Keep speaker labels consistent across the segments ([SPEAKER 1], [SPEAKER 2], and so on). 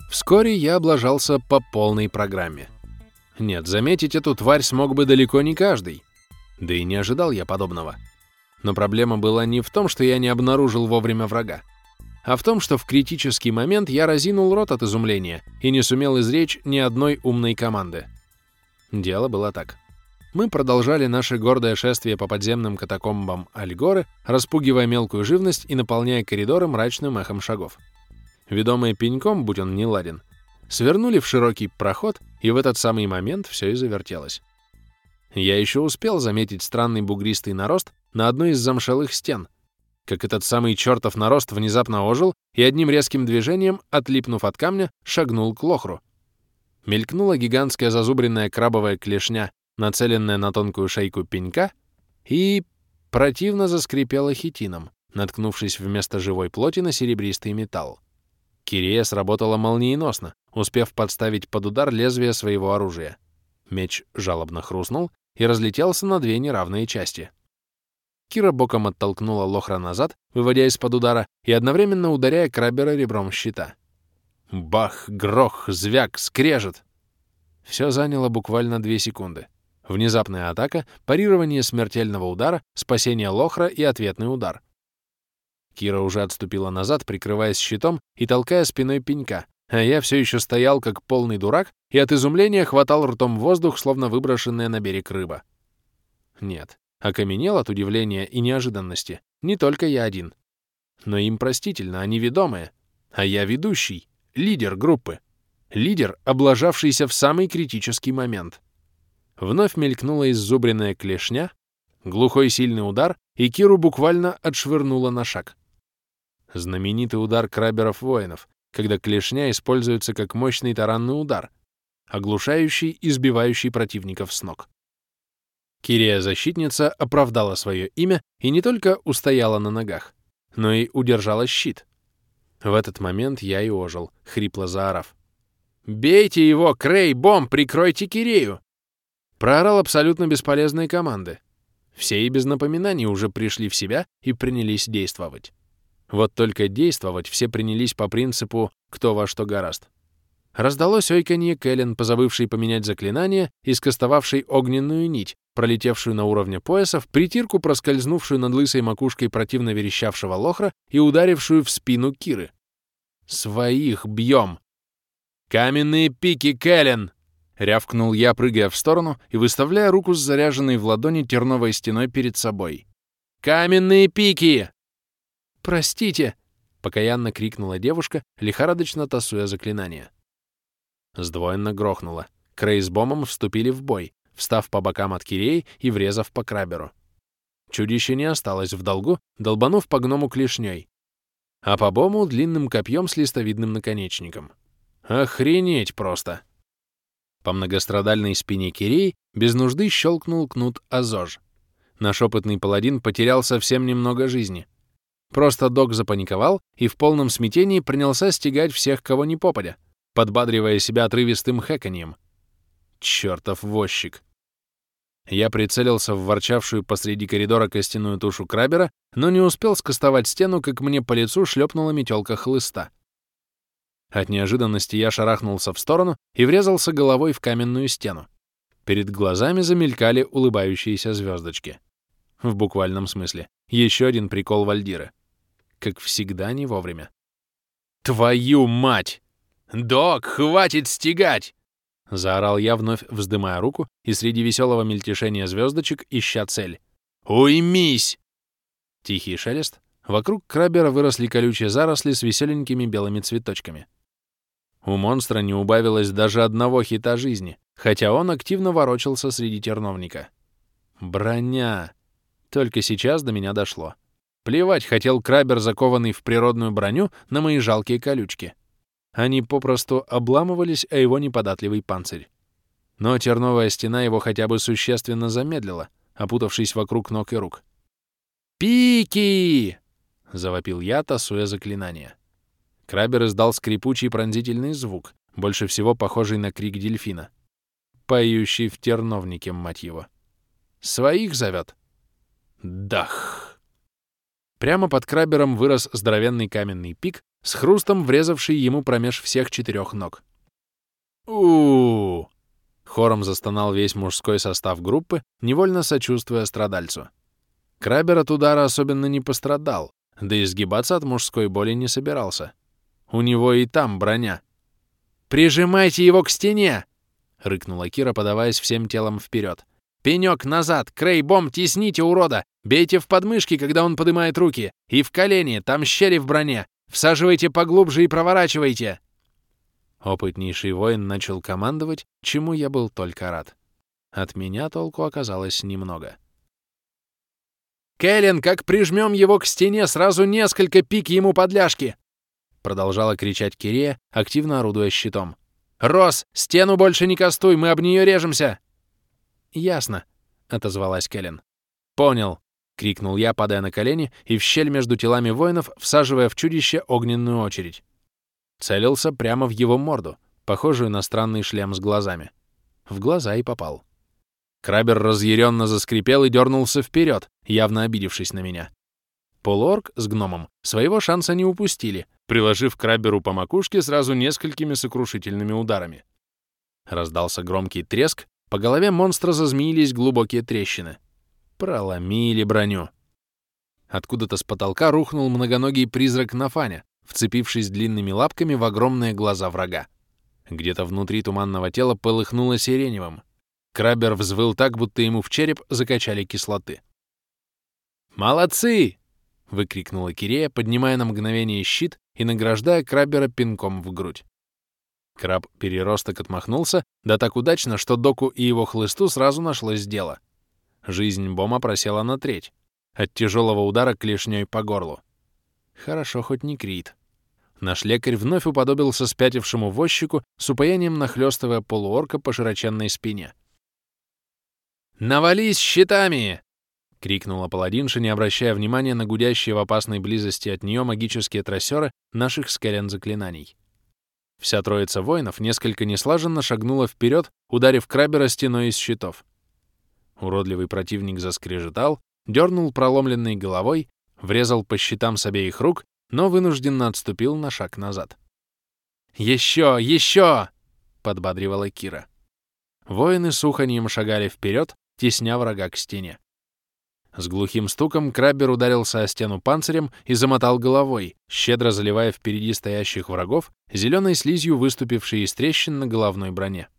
[SPEAKER 1] Вскоре я облажался по полной программе. Нет, заметить эту тварь смог бы далеко не каждый. Да и не ожидал я подобного. Но проблема была не в том, что я не обнаружил вовремя врага, а в том, что в критический момент я разинул рот от изумления и не сумел изречь ни одной умной команды. Дело было так. Мы продолжали наше гордое шествие по подземным катакомбам Альгоры, распугивая мелкую живность и наполняя коридоры мрачным эхом шагов. Ведомые пеньком, будь он неладен, свернули в широкий проход, и в этот самый момент все и завертелось. Я еще успел заметить странный бугристый нарост на одной из замшелых стен, как этот самый чертов нарост внезапно ожил и одним резким движением, отлипнув от камня, шагнул к лохру. Мелькнула гигантская зазубренная крабовая клешня, нацеленная на тонкую шейку пенька, и противно заскрипела хитином, наткнувшись вместо живой плоти на серебристый металл. Кирея сработала молниеносно, успев подставить под удар лезвие своего оружия. Меч жалобно хрустнул и разлетелся на две неравные части. Кира боком оттолкнула лохра назад, выводя из-под удара и одновременно ударяя краббера ребром щита. Бах, грох, звяк, скрежет! Все заняло буквально 2 секунды. Внезапная атака, парирование смертельного удара, спасение лохра и ответный удар. Кира уже отступила назад, прикрываясь щитом и толкая спиной пенька, а я все еще стоял как полный дурак и от изумления хватал ртом воздух, словно выброшенная на берег рыба. Нет, окаменел от удивления и неожиданности не только я один. Но им простительно, они ведомые, а я ведущий, лидер группы, лидер, облажавшийся в самый критический момент. Вновь мелькнула иззубренная клешня, глухой сильный удар, и Киру буквально отшвырнуло на шаг. Знаменитый удар крабберов-воинов, когда клешня используется как мощный таранный удар, оглушающий и сбивающий противников с ног. Кирея-защитница оправдала свое имя и не только устояла на ногах, но и удержала щит. В этот момент я и ожил, хрипло заорав. «Бейте его, Крей, Бом, прикройте Кирею!» Проорал абсолютно бесполезные команды. Все и без напоминаний уже пришли в себя и принялись действовать. Вот только действовать все принялись по принципу «кто во что горазд». Раздалось ойканье Кэлен, позабывшей поменять заклинание и скостовавшей огненную нить, пролетевшую на уровне пояса, в притирку проскользнувшую над лысой макушкой противно верещавшего лохра и ударившую в спину Киры. «Своих бьем!» «Каменные пики, Кэлен!» — рявкнул я, прыгая в сторону и выставляя руку с заряженной в ладони терновой стеной перед собой. «Каменные пики!» «Простите!» — покаянно крикнула девушка, лихорадочно тасуя заклинание. Сдвоенно грохнуло. Крей с Бомом вступили в бой, встав по бокам от Киреи и врезав по крабберу. Чудище не осталось в долгу, долбанув по гному клешней, а по Бому длинным копьем с листовидным наконечником. Охренеть просто! По многострадальной спине Киреи без нужды щелкнул кнут Азож. Наш опытный паладин потерял совсем немного жизни. Просто док запаниковал и в полном смятении принялся стягать всех, кого не попадя, подбадривая себя отрывистым хэканьем. Чёртов возчик! Я прицелился в ворчавшую посреди коридора костяную тушу краббера, но не успел скостовать стену, как мне по лицу шлепнула метелка хлыста. От неожиданности я шарахнулся в сторону и врезался головой в каменную стену. Перед глазами замелькали улыбающиеся звездочки. В буквальном смысле. Еще один прикол Вальдиры. Как всегда, не вовремя. «Твою мать! Док, хватит стягать!» Заорал я, вновь вздымая руку и среди веселого мельтешения звездочек ища цель. «Уймись!» Тихий шелест. Вокруг краббера выросли колючие заросли с веселенькими белыми цветочками. У монстра не убавилось даже одного хита жизни, хотя он активно ворочался среди терновника. Броня! Только сейчас до меня дошло. Плевать хотел краббер, закованный в природную броню, на мои жалкие колючки. Они попросту обламывались о его неподатливый панцирь. Но терновая стена его хотя бы существенно замедлила, опутавшись вокруг ног и рук. «Пики!» — завопил я, тасуя заклинание. Краббер издал скрипучий пронзительный звук, больше всего похожий на крик дельфина. Поющий в терновнике, мать его. «Своих зовет?» Дах! Прямо под краббером вырос здоровенный каменный пик, с хрустом врезавший ему промеж всех 4 ног. у Хором застонал весь мужской состав группы, невольно сочувствуя страдальцу. Краббер от удара особенно не пострадал, да и сгибаться от мужской боли не собирался. У него и там броня. «Прижимайте его к стене!» — рыкнула Кира, подаваясь всем телом вперед. «Пенёк назад! Крей-бом, тесните урода! Бейте в подмышки, когда он поднимает руки! И в колени, там щели в броне! Всаживайте поглубже и проворачивайте!» Опытнейший воин начал командовать, чему я был только рад. От меня толку оказалось немного. «Кэлен, как прижмем его к стене, сразу несколько пик ему под ляжки!» Продолжала кричать Кирея, активно орудуя щитом. «Рос, стену больше не кастуй, мы об нее режемся!» «Ясно», — отозвалась Кэлен. «Понял», — крикнул я, падая на колени и в щель между телами воинов, всаживая в чудище огненную очередь. Целился прямо в его морду, похожую на странный шлем с глазами. В глаза и попал. Краббер разъяренно заскрипел и дернулся вперед, явно обидевшись на меня. Полуорк с гномом своего шанса не упустили, приложив Крабберу по макушке сразу несколькими сокрушительными ударами. Раздался громкий треск, по голове монстра зазмеились глубокие трещины. Проломили броню. Откуда-то с потолка рухнул многоногий призрак Нафаня, вцепившись длинными лапками в огромные глаза врага. Где-то внутри туманного тела полыхнуло сиреневым. Краббер взвыл так, будто ему в череп закачали кислоты. «Молодцы!» — выкрикнула Кирея, поднимая на мгновение щит и награждая Краббера пинком в грудь. Краб-переросток отмахнулся, да так удачно, что Доку и его хлысту сразу нашлось дело. Жизнь Бома просела на треть, от тяжелого удара клешней по горлу. Хорошо, хоть не крит. Наш лекарь вновь уподобился спятившему возчику, с упоением нахлёстывая полуорка по широченной спине. «Навались щитами!» — крикнула паладинша, не обращая внимания на гудящие в опасной близости от нее магические трассеры наших с Кэлен заклинаний. Вся троица воинов несколько неслаженно шагнула вперед, ударив Краббера стеной из щитов. Уродливый противник заскрежетал, дернул проломленной головой, врезал по щитам с обеих рук, но вынужденно отступил на шаг назад. «Еще! Еще!» — подбадривала Кира. Воины с уханьем шагали вперед, тесня врага к стене. С глухим стуком Краббер ударился о стену панцирем и замотал головой, щедро заливая впереди стоящих врагов зеленой слизью, выступившей из трещин на головной броне.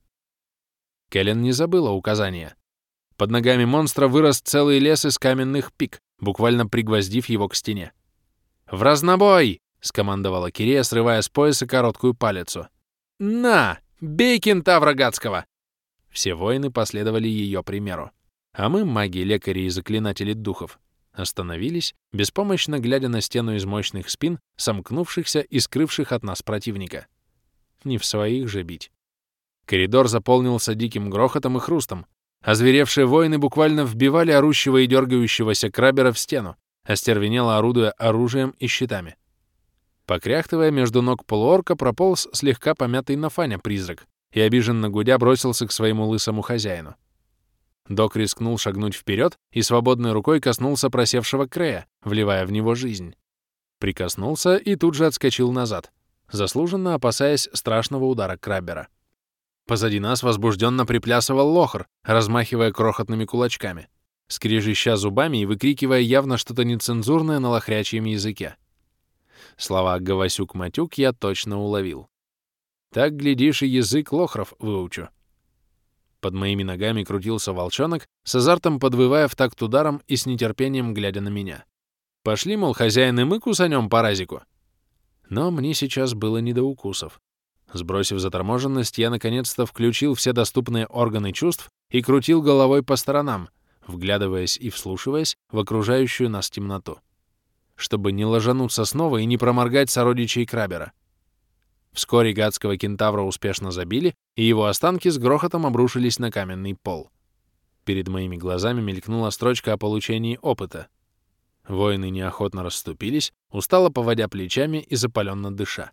[SPEAKER 1] Кэлен не забыла указания. Под ногами монстра вырос целый лес из каменных пик, буквально пригвоздив его к стене. «В разнобой!» — скомандовала Кирея, срывая с пояса короткую палицу. «На! Бей кентавра гадского!» Все воины последовали ее примеру. А мы, маги, лекари и заклинатели духов, остановились, беспомощно глядя на стену из мощных спин, сомкнувшихся и скрывших от нас противника. Не в своих же бить. Коридор заполнился диким грохотом и хрустом. Озверевшие воины буквально вбивали орущего и дергающегося Краббера в стену, остервенело орудуя оружием и щитами. Покряхтывая между ног полуорка, прополз слегка помятый Нафаня-призрак и, обиженно гудя, бросился к своему лысому хозяину. Док рискнул шагнуть вперед и свободной рукой коснулся просевшего Крея, вливая в него жизнь. Прикоснулся и тут же отскочил назад, заслуженно опасаясь страшного удара Краббера. Позади нас возбужденно приплясывал Лохр, размахивая крохотными кулачками, скрежеща зубами и выкрикивая явно что-то нецензурное на лохрячьем языке. Слова «гавасюк-матюк» я точно уловил. Так, глядишь, и язык лохров выучу. Под моими ногами крутился волчонок, с азартом подвывая в такт ударом и с нетерпением глядя на меня. Пошли, мол, хозяин, и мы кусанем по разику. Но мне сейчас было не до укусов. Сбросив заторможенность, я наконец-то включил все доступные органы чувств и крутил головой по сторонам, вглядываясь и вслушиваясь в окружающую нас темноту, чтобы не ложануться снова и не проморгать сородичей Краббера. Вскоре гадского кентавра успешно забили, и его останки с грохотом обрушились на каменный пол. Перед моими глазами мелькнула строчка о получении опыта. Воины неохотно расступились, устало поводя плечами и запаленно дыша.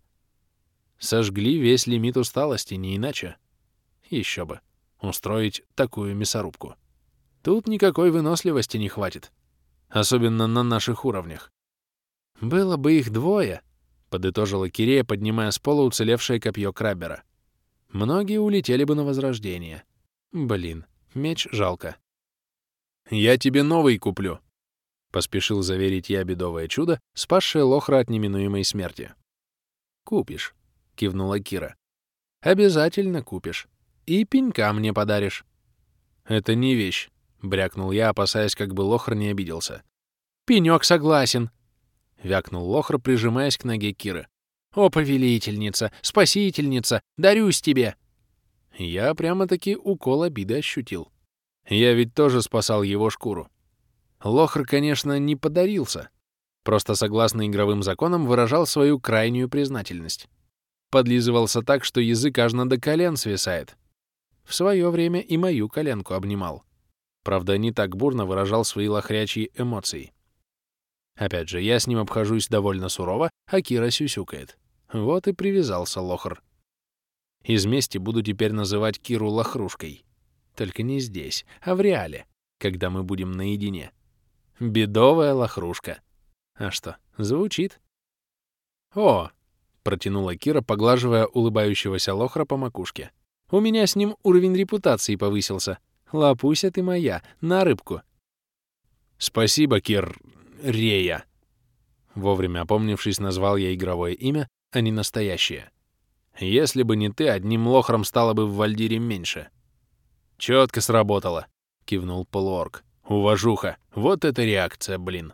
[SPEAKER 1] Сожгли весь лимит усталости, не иначе. Еще бы. Устроить такую мясорубку. Тут никакой выносливости не хватит. Особенно на наших уровнях. Было бы их двое, — подытожила Кирея, поднимая с пола уцелевшее копье краббера. Многие улетели бы на возрождение. Блин, меч жалко. «Я тебе новый куплю», — поспешил заверить я бедовое чудо, спасшее Лохра от неминуемой смерти. «Купишь», — кивнула Кира. «Обязательно купишь. И пенька мне подаришь». «Это не вещь», — брякнул я, опасаясь, как бы Лохр не обиделся. «Пенёк согласен», — вякнул Лохр, прижимаясь к ноге Киры. «О, повелительница, спасительница, дарюсь тебе!» Я прямо-таки укол обиды ощутил. Я ведь тоже спасал его шкуру. Лохр, конечно, не подарился. Просто, согласно игровым законам, выражал свою крайнюю признательность. Подлизывался так, что язык аж до колен свисает. В свое время и мою коленку обнимал. Правда, не так бурно выражал свои лохрячьи эмоции. Опять же, я с ним обхожусь довольно сурово, а Кира сюсюкает. Вот и привязался Лохр. Из мести буду теперь называть Киру Лохрушкой. Только не здесь, а в реале, когда мы будем наедине. Бедовая Лохрушка. А что, звучит? «О!» — протянула Кира, поглаживая улыбающегося Лохра по макушке. «У меня с ним уровень репутации повысился. Лапуся ты моя, на рыбку». «Спасибо, Рея!» Вовремя опомнившись, назвал я игровое имя, а не настоящее. «Если бы не ты, одним Лохром стало бы в Вальдире меньше». «Чётко сработало», — кивнул полуорк. «Уважуха! Вот это реакция, блин!»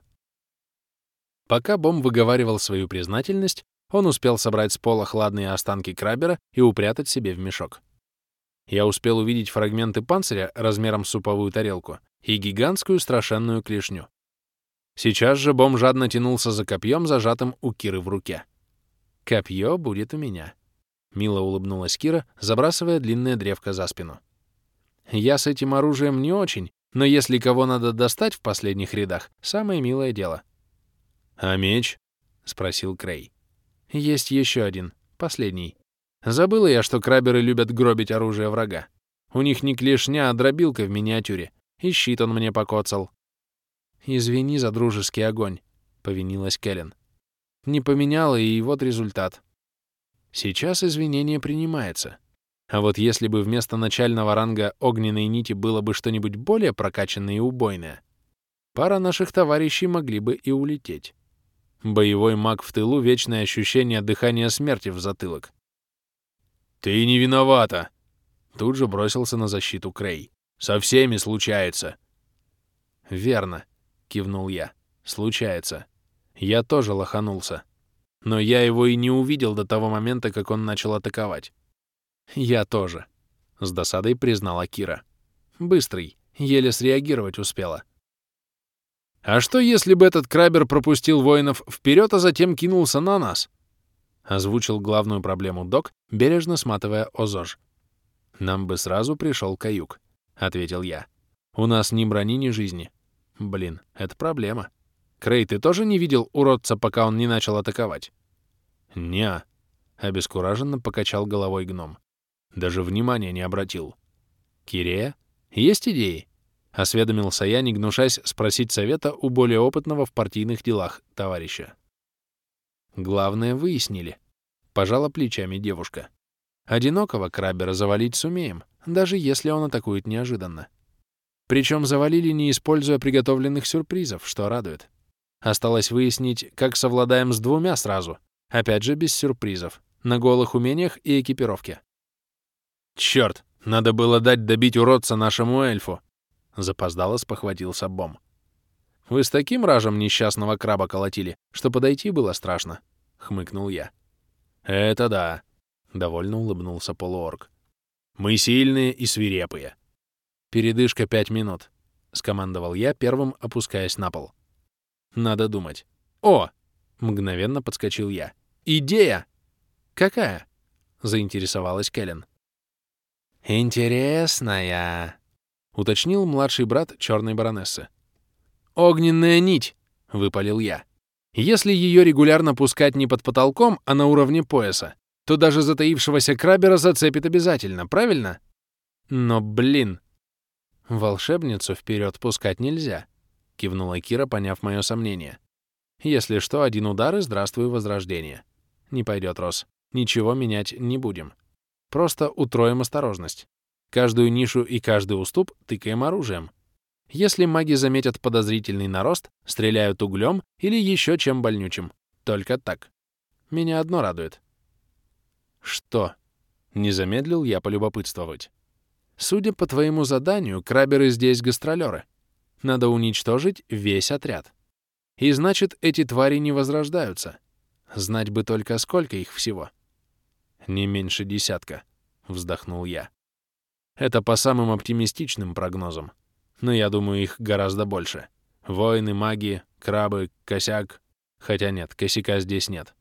[SPEAKER 1] Пока Бом выговаривал свою признательность, он успел собрать с пола хладные останки краббера и упрятать себе в мешок. Я успел увидеть фрагменты панциря размером с суповую тарелку и гигантскую страшенную клешню. Сейчас же Бом жадно тянулся за копьем, зажатым у Киры в руке. «Копье будет у меня», — мило улыбнулась Кира, забрасывая длинное древко за спину. «Я с этим оружием не очень, но если кого надо достать в последних рядах, самое милое дело». «А меч?» — спросил Крей. «Есть еще один, последний. Забыла я, что крабберы любят гробить оружие врага. У них не клешня, а дробилка в миниатюре. И щит он мне покоцал». «Извини за дружеский огонь», — повинилась Кэлен. «Не поменяла, и вот результат». Сейчас извинение принимается. А вот если бы вместо начального ранга огненной нити было бы что-нибудь более прокачанное и убойное, пара наших товарищей могли бы и улететь. Боевой маг в тылу — вечное ощущение дыхания смерти в затылок. «Ты не виновата!» Тут же бросился на защиту Крей. «Со всеми случается!» «Верно», — кивнул я. «Случается. Я тоже лоханулся. Но я его и не увидел до того момента, как он начал атаковать». «Я тоже», — с досадой признала Кира. «Быстрый, еле среагировать успела». «А что, если бы этот краббер пропустил воинов вперед, а затем кинулся на нас?» — озвучил главную проблему Док, бережно сматывая ОЗОЖ. «Нам бы сразу пришел каюк», — ответил я. «У нас ни брони, ни жизни. Блин, это проблема. Крей, ты тоже не видел уродца, пока он не начал атаковать?» «Не-а», — обескураженно покачал головой гном. Даже внимания не обратил. «Кирея, есть идеи?» — осведомился я, не гнушась спросить совета у более опытного в партийных делах товарища. «Главное, выяснили», — пожала плечами девушка. «Одинокого краббера завалить сумеем, даже если он атакует неожиданно. Причем завалили, не используя приготовленных сюрпризов, что радует. Осталось выяснить, как совладаем с двумя сразу, опять же без сюрпризов, на голых умениях и экипировке». «Чёрт, надо было дать добить уродца нашему эльфу!» — запоздало спохватился Бом. «Вы с таким ражем несчастного краба колотили, что подойти было страшно», — хмыкнул я. «Это да», — довольно улыбнулся полуорг. «Мы сильные и свирепые». «Передышка 5 минут», — скомандовал я, первым опускаясь на пол. «Надо думать». «О!» — мгновенно подскочил я. «Идея!» «Какая?» — заинтересовалась Кэлен. «Интересная», — уточнил младший брат черной баронессы. «Огненная нить», — выпалил я. «Если ее регулярно пускать не под потолком, а на уровне пояса, то даже затаившегося краббера зацепит обязательно, правильно? Но, блин, волшебницу вперед пускать нельзя», — кивнула Кира, поняв мое сомнение. «Если что, один удар и здравствуй, возрождение. Не пойдет, Рос. Ничего менять не будем. Просто утроим осторожность. Каждую нишу и каждый уступ тыкаем оружием. Если маги заметят подозрительный нарост, стреляют углем или еще чем больнючим. Только так. Меня одно радует. Что? Не замедлил я полюбопытствовать. Судя по твоему заданию, краберы здесь гастролеры. Надо уничтожить весь отряд. И значит, эти твари не возрождаются. Знать бы только, сколько их всего. Не меньше 10, вздохнул я. Это по самым оптимистичным прогнозам. Но я думаю, их гораздо больше. Воины, маги, крабы, косяк. Хотя нет, косяка здесь нет.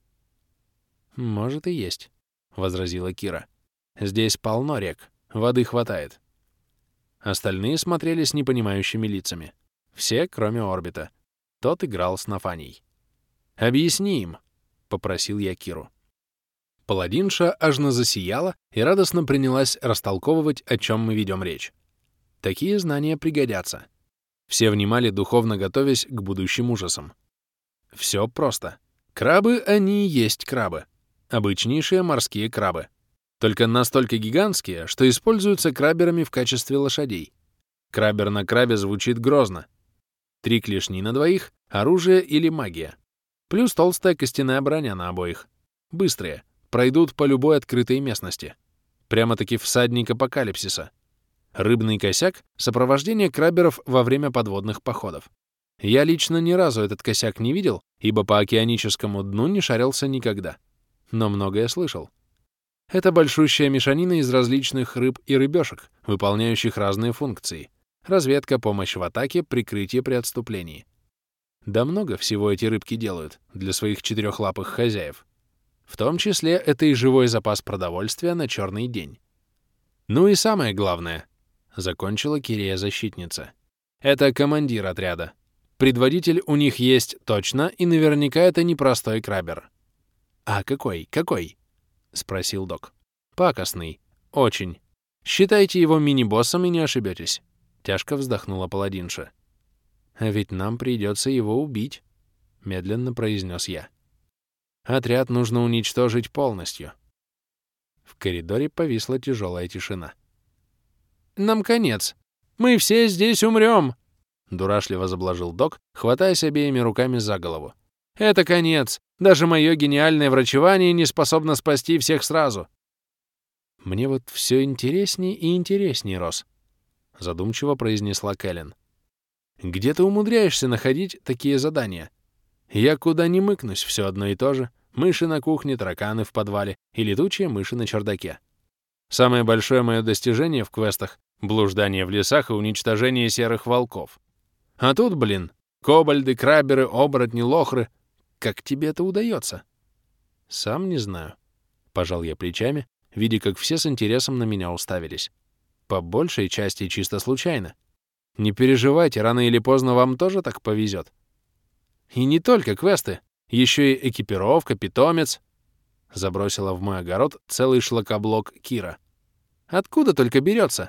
[SPEAKER 1] Может и есть, возразила Кира. Здесь полно рек, воды хватает. Остальные смотрели с непонимающими лицами. Все, кроме Орбита. Тот играл с Нафаней. «Объясни им», — попросил я Киру. Паладинша аж засияла и радостно принялась растолковывать, о чем мы ведем речь. Такие знания пригодятся. Все внимали, духовно готовясь к будущим ужасам. Все просто. Крабы, они и есть крабы. Обычнейшие морские крабы. Только настолько гигантские, что используются краберами в качестве лошадей. Крабер на крабе звучит грозно. 3 клешни на двоих, оружие или магия. Плюс толстая костяная броня на обоих. Быстрые, пройдут по любой открытой местности. Прямо-таки всадник апокалипсиса. Рыбный косяк — сопровождение краберов во время подводных походов. Я лично ни разу этот косяк не видел, ибо по океаническому дну не шарился никогда. Но многое слышал. Это большущая мешанина из различных рыб и рыбешек, выполняющих разные функции. Разведка, помощь в атаке, прикрытие при отступлении. Да много всего эти рыбки делают для своих четырехлапых хозяев. В том числе это и живой запас продовольствия на черный день. Ну и самое главное, закончила Кирея-защитница, это командир отряда. Предводитель у них есть точно, и наверняка это не простой крабер. «А какой? Какой?» — спросил док. «Пакостный. Очень. Считайте его мини-боссом и не ошибетесь», — тяжко вздохнула паладинша. «А ведь нам придется его убить», — медленно произнес я. «Отряд нужно уничтожить полностью». В коридоре повисла тяжелая тишина. «Нам конец. Мы все здесь умрем», — дурашливо заблажил док, хватаясь обеими руками за голову. «Это конец. Даже мое гениальное врачевание не способно спасти всех сразу». «Мне вот все интереснее и интереснее, Рос», — задумчиво произнесла Кэлен. «Где ты умудряешься находить такие задания? Я куда ни мыкнусь, все одно и то же. Мыши на кухне, тараканы в подвале и летучие мыши на чердаке. Самое большое мое достижение в квестах — блуждание в лесах и уничтожение серых волков. А тут, блин, кобальды, краберы, оборотни, лохры. Как тебе это удается?» «Сам не знаю», — пожал я плечами, видя, как все с интересом на меня уставились. «По большей части чисто случайно. Не переживайте, рано или поздно вам тоже так повезет. И не только квесты, еще и экипировка, питомец», — забросила в мой огород целый шлакоблок Кира. «Откуда только берется?»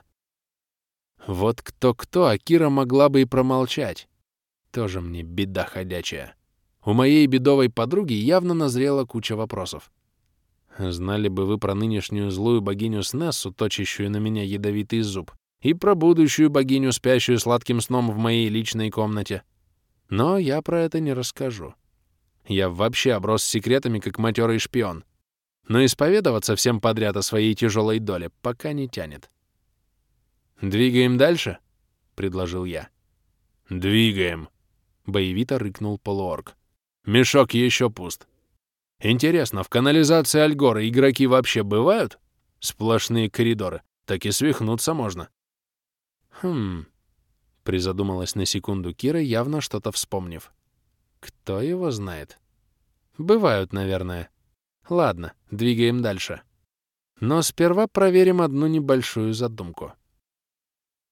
[SPEAKER 1] Вот кто-кто, а Кира могла бы и промолчать. Тоже мне беда ходячая. У моей бедовой подруги явно назрела куча вопросов. Знали бы вы про нынешнюю злую богиню Снессу, точащую на меня ядовитый зуб, и про будущую богиню, спящую сладким сном в моей личной комнате. Но я про это не расскажу. Я вообще оброс секретами, как матерый шпион. Но исповедоваться всем подряд о своей тяжелой доле пока не тянет. «Двигаем дальше?» — предложил я. «Двигаем!» — боевито рыкнул полуорг. «Мешок еще пуст. Интересно, в канализации Альгора игроки вообще бывают? Сплошные коридоры. Так и свихнуться можно». «Хм...» — призадумалась на секунду Кира, явно что-то вспомнив. «Кто его знает?» «Бывают, наверное. Ладно, двигаем дальше. Но сперва проверим одну небольшую задумку».